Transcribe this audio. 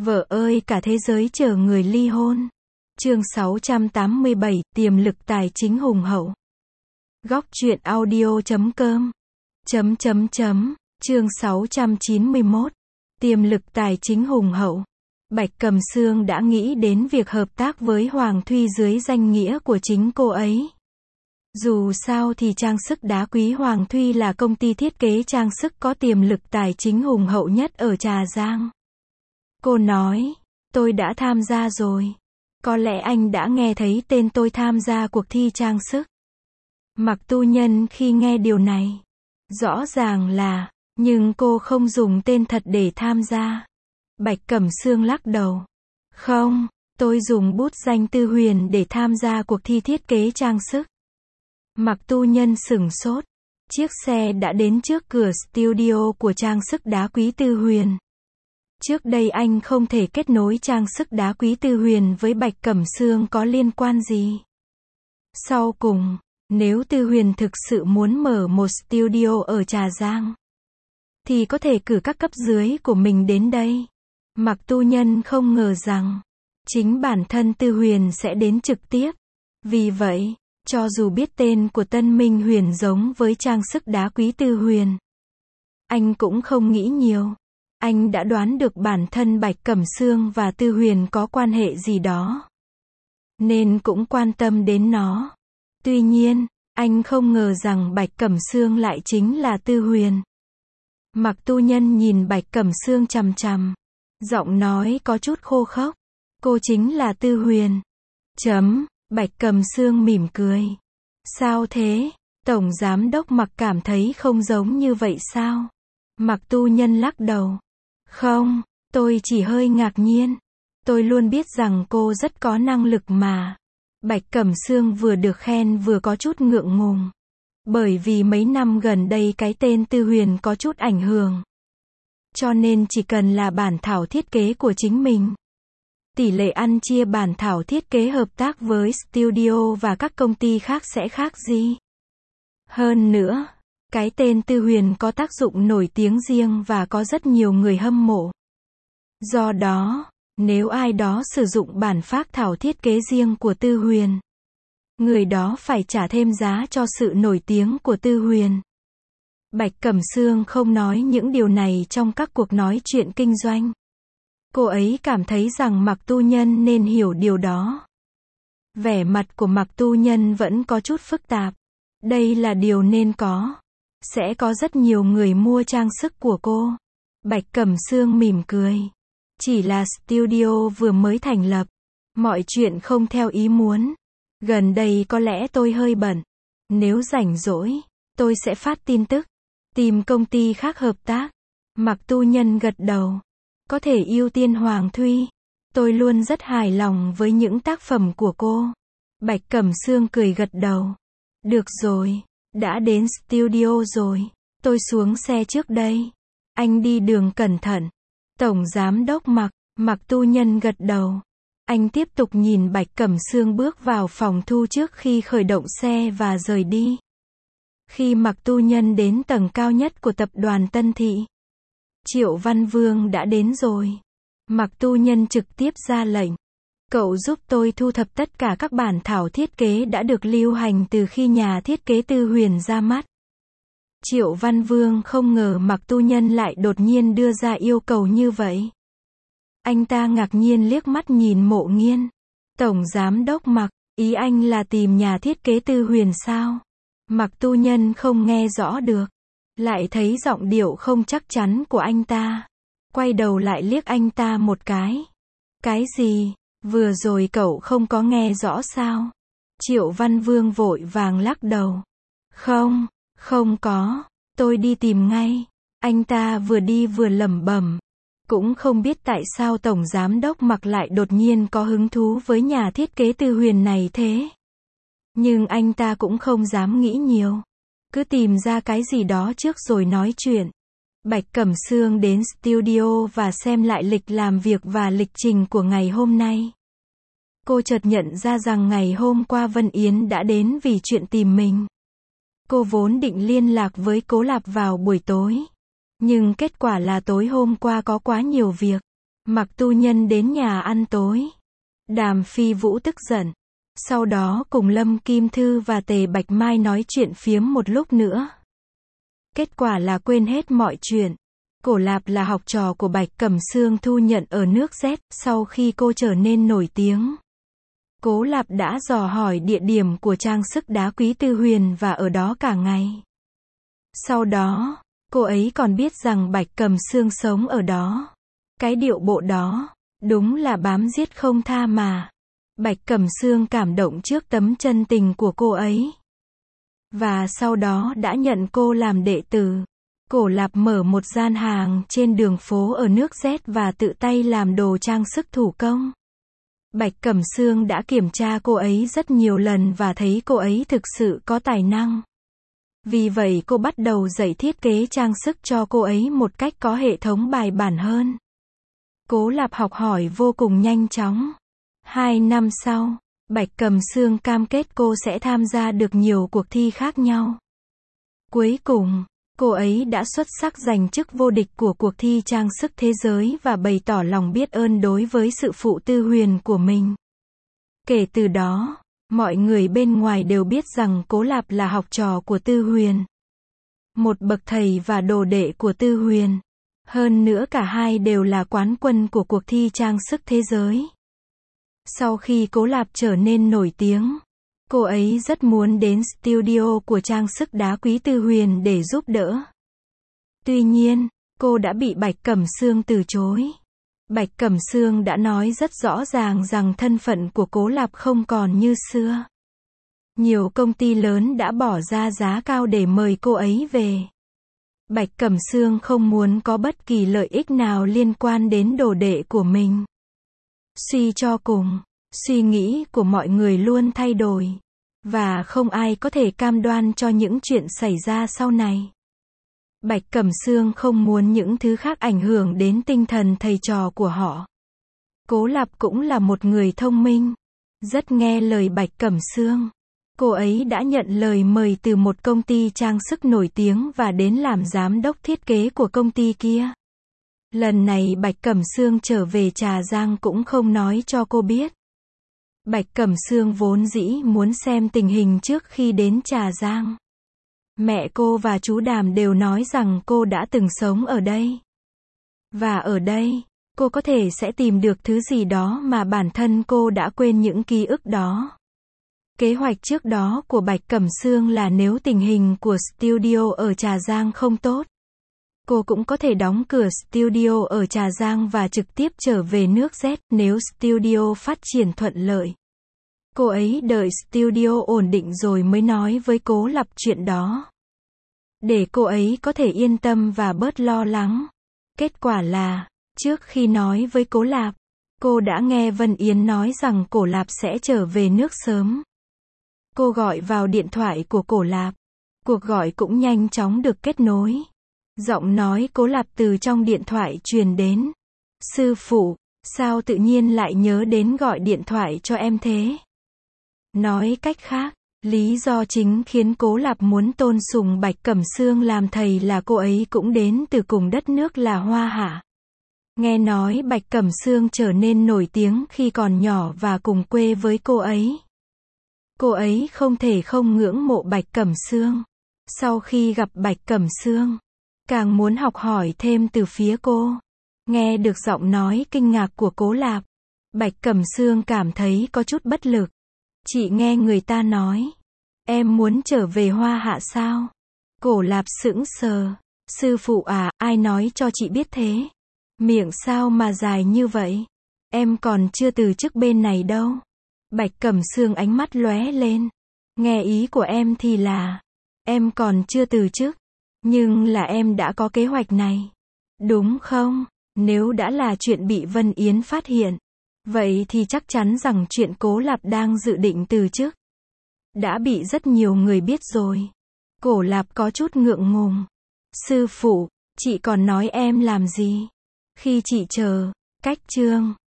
Vợ ơi cả thế giới chờ người ly hôn. Chương 687, tiềm lực tài chính hùng hậu. Góc truyện audio.com. Chương 691. Tiềm lực tài chính hùng hậu. Bạch Cẩm Sương đã nghĩ đến việc hợp tác với Hoàng Thuy dưới danh nghĩa của chính cô ấy. Dù sao thì trang sức đá quý Hoàng Thuy là công ty thiết kế trang sức có tiềm lực tài chính hùng hậu nhất ở Trà Giang. Cô nói, tôi đã tham gia rồi. Có lẽ anh đã nghe thấy tên tôi tham gia cuộc thi trang sức. Mặc Tu Nhân khi nghe điều này, rõ ràng là, nhưng cô không dùng tên thật để tham gia. Bạch Cẩm Sương lắc đầu. Không, tôi dùng bút danh Tư Huyền để tham gia cuộc thi thiết kế trang sức. Mặc Tu Nhân sửng sốt. Chiếc xe đã đến trước cửa studio của trang sức đá quý Tư Huyền. Trước đây anh không thể kết nối trang sức đá quý Tư Huyền với Bạch Cẩm Sương có liên quan gì. Sau cùng, nếu Tư Huyền thực sự muốn mở một studio ở Trà Giang, thì có thể cử các cấp dưới của mình đến đây. Mặc Tu Nhân không ngờ rằng, chính bản thân Tư Huyền sẽ đến trực tiếp. Vì vậy, cho dù biết tên của Tân Minh Huyền giống với trang sức đá quý Tư Huyền, anh cũng không nghĩ nhiều. Anh đã đoán được bản thân Bạch Cẩm Sương và Tư Huyền có quan hệ gì đó, nên cũng quan tâm đến nó. Tuy nhiên, anh không ngờ rằng Bạch Cẩm Sương lại chính là Tư Huyền. Mặc Tu Nhân nhìn Bạch Cẩm Sương chằm chằm, giọng nói có chút khô khốc. Cô chính là Tư Huyền. Bạch Cẩm Sương mỉm cười. Sao thế? Tổng giám đốc Mặc cảm thấy không giống như vậy sao? Mặc Tu Nhân lắc đầu. Không, tôi chỉ hơi ngạc nhiên. Tôi luôn biết rằng cô rất có năng lực mà. Bạch Cẩm Sương vừa được khen vừa có chút ngượng ngùng. Bởi vì mấy năm gần đây cái tên Tư Huyền có chút ảnh hưởng. Cho nên chỉ cần là bản thảo thiết kế của chính mình, tỷ lệ ăn chia bản thảo thiết kế hợp tác với studio và các công ty khác sẽ khác gì. Hơn nữa, cái tên Tư Huyền có tác dụng nổi tiếng riêng và có rất nhiều người hâm mộ. Do đó, nếu ai đó sử dụng bản phác thảo thiết kế riêng của Tư Huyền, người đó phải trả thêm giá cho sự nổi tiếng của Tư Huyền. Bạch Cẩm Sương không nói những điều này trong các cuộc nói chuyện kinh doanh. Cô ấy cảm thấy rằng Mặc Tu Nhân nên hiểu điều đó. Vẻ mặt của Mặc Tu Nhân vẫn có chút phức tạp. Đây là điều nên có. Sẽ có rất nhiều người mua trang sức của cô. Bạch Cẩm Sương mỉm cười. Chỉ là studio vừa mới thành lập. Mọi chuyện không theo ý muốn. Gần đây có lẽ tôi hơi bận. Nếu rảnh rỗi, tôi sẽ phát tin tức. Tìm công ty khác hợp tác. Mặc Tu Nhân gật đầu. Có thể ưu tiên Hoàng Thuy. Tôi luôn rất hài lòng với những tác phẩm của cô. Bạch Cẩm Sương cười gật đầu. Được rồi, đã đến studio rồi. Tôi xuống xe trước đây. Anh đi đường cẩn thận. Tổng giám đốc Mặc Tu Nhân gật đầu. Anh tiếp tục nhìn Bạch Cẩm Sương bước vào phòng thu trước khi khởi động xe và rời đi. Khi Mặc Tu Nhân đến tầng cao nhất của tập đoàn Tân Thị, Triệu Văn Vương đã đến rồi. Mặc Tu Nhân trực tiếp ra lệnh. Cậu giúp tôi thu thập tất cả các bản thảo thiết kế đã được lưu hành từ khi nhà thiết kế Tư Huyền ra mắt. Triệu Văn Vương không ngờ Mặc Tu Nhân lại đột nhiên đưa ra yêu cầu như vậy. Anh ta ngạc nhiên liếc mắt nhìn Mộ Nghiên. Tổng giám đốc Mặc, ý anh là tìm nhà thiết kế Tư Huyền sao? Mặc Tu Nhân không nghe rõ được. Lại thấy giọng điệu không chắc chắn của anh ta. Quay đầu lại liếc anh ta một cái. Cái gì? Vừa rồi cậu không có nghe rõ sao? Triệu Văn Vương vội vàng lắc đầu. Không có. Tôi đi tìm ngay. Anh ta vừa đi vừa lẩm bẩm. Cũng không biết tại sao Tổng Giám đốc Mặc lại đột nhiên có hứng thú với nhà thiết kế Tư Huyền này thế. Nhưng anh ta cũng không dám nghĩ nhiều. Cứ tìm ra cái gì đó trước rồi nói chuyện. Bạch Cẩm Sương đến studio và xem lại lịch làm việc và lịch trình của ngày hôm nay. Cô chợt nhận ra rằng ngày hôm qua Vân Yến đã đến vì chuyện tìm mình. Cô vốn định liên lạc với Cố Lạp vào buổi tối. Nhưng kết quả là tối hôm qua có quá nhiều việc. Mặc Tu Nhân đến nhà ăn tối. Đàm Phi Vũ tức giận. Sau đó cùng Lâm Kim Thư và Tề Bạch Mai nói chuyện phiếm một lúc nữa. Kết quả là quên hết mọi chuyện. Cổ Lạp là học trò của Bạch Cẩm Sương thu nhận ở nước Z, sau khi cô trở nên nổi tiếng. Cố Lạp đã dò hỏi địa điểm của trang sức đá quý Tư Huyền và ở đó cả ngày. Sau đó, cô ấy còn biết rằng Bạch Cẩm Sương sống ở đó. Cái điệu bộ đó, đúng là bám giết không tha mà. Bạch Cẩm Sương cảm động trước tấm chân tình của cô ấy. Và sau đó đã nhận cô làm đệ tử. Cổ Lạp mở một gian hàng trên đường phố ở nước Z và tự tay làm đồ trang sức thủ công. Bạch Cẩm Sương đã kiểm tra cô ấy rất nhiều lần và thấy cô ấy thực sự có tài năng. Vì vậy cô bắt đầu dạy thiết kế trang sức cho cô ấy một cách có hệ thống bài bản hơn. Cố Lạp học hỏi vô cùng nhanh chóng. 2 năm sau, Bạch Cẩm Sương cam kết cô sẽ tham gia được nhiều cuộc thi khác nhau. Cuối cùng, cô ấy đã xuất sắc giành chức vô địch của cuộc thi trang sức thế giới và bày tỏ lòng biết ơn đối với sự phụ Tư Huyền của mình. Kể từ đó, mọi người bên ngoài đều biết rằng Cố Lạp là học trò của Tư Huyền. Một bậc thầy và đồ đệ của Tư Huyền. Hơn nữa cả hai đều là quán quân của cuộc thi trang sức thế giới. Sau khi Cố Lạp trở nên nổi tiếng, cô ấy rất muốn đến studio của trang sức đá quý Tư Huyền để giúp đỡ. Tuy nhiên, cô đã bị Bạch Cẩm Sương từ chối. Bạch Cẩm Sương đã nói rất rõ ràng rằng thân phận của Cố Lạp không còn như xưa. Nhiều công ty lớn đã bỏ ra giá cao để mời cô ấy về. Bạch Cẩm Sương không muốn có bất kỳ lợi ích nào liên quan đến đồ đệ của mình. Suy cho cùng, suy nghĩ của mọi người luôn thay đổi. Và không ai có thể cam đoan cho những chuyện xảy ra sau này. Bạch Cẩm Sương không muốn những thứ khác ảnh hưởng đến tinh thần thầy trò của họ. Cố Lạp cũng là một người thông minh. Rất nghe lời Bạch Cẩm Sương. Cô ấy đã nhận lời mời từ một công ty trang sức nổi tiếng và đến làm giám đốc thiết kế của công ty kia. Lần này Bạch Cẩm Sương trở về Trà Giang cũng không nói cho cô biết. Bạch Cẩm Sương vốn dĩ muốn xem tình hình trước khi đến Trà Giang. Mẹ cô và chú Đàm đều nói rằng cô đã từng sống ở đây. Và ở đây, cô có thể sẽ tìm được thứ gì đó mà bản thân cô đã quên những ký ức đó. Kế hoạch trước đó của Bạch Cẩm Sương là nếu tình hình của studio ở Trà Giang không tốt, cô cũng có thể đóng cửa studio ở Trà Giang và trực tiếp trở về nước Z nếu studio phát triển thuận lợi. Cô ấy đợi studio ổn định rồi mới nói với Cố Lạp chuyện đó. Để cô ấy có thể yên tâm và bớt lo lắng. Kết quả là, trước khi nói với Cố Lạp, cô đã nghe Vân Yến nói rằng Cổ Lạp sẽ trở về nước sớm. Cô gọi vào điện thoại của Cổ Lạp. Cuộc gọi cũng nhanh chóng được kết nối. Giọng nói Cố Lạp từ trong điện thoại truyền đến. Sư phụ, sao tự nhiên lại nhớ đến gọi điện thoại cho em thế? Nói cách khác, lý do chính khiến Cố Lạp muốn tôn sùng Bạch Cẩm Sương làm thầy là cô ấy cũng đến từ cùng đất nước là Hoa Hạ. Nghe nói Bạch Cẩm Sương trở nên nổi tiếng khi còn nhỏ và cùng quê với cô ấy. Cô ấy không thể không ngưỡng mộ Bạch Cẩm Sương. Sau khi gặp Bạch Cẩm Sương, càng muốn học hỏi thêm từ phía cô. Nghe được giọng nói kinh ngạc của Cố Lạp, Bạch Cẩm Sương cảm thấy có chút bất lực. Chị nghe người ta nói, em muốn trở về Hoa Hạ sao? Cổ Lạp sững sờ. Sư phụ à, ai nói cho chị biết thế? Miệng sao mà dài như vậy? Em còn chưa từ chức bên này đâu. Bạch Cẩm Sương ánh mắt lóe lên. Nghe ý của em thì là, em còn chưa từ chức, nhưng là em đã có kế hoạch này. Đúng không? Nếu đã là chuyện bị Vân Yến phát hiện, vậy thì chắc chắn rằng chuyện Cố Lạp đang dự định từ chức đã bị rất nhiều người biết rồi. Cổ Lạp có chút ngượng ngùng. Sư phụ, chị còn nói em làm gì? Khi chị chờ, cách chương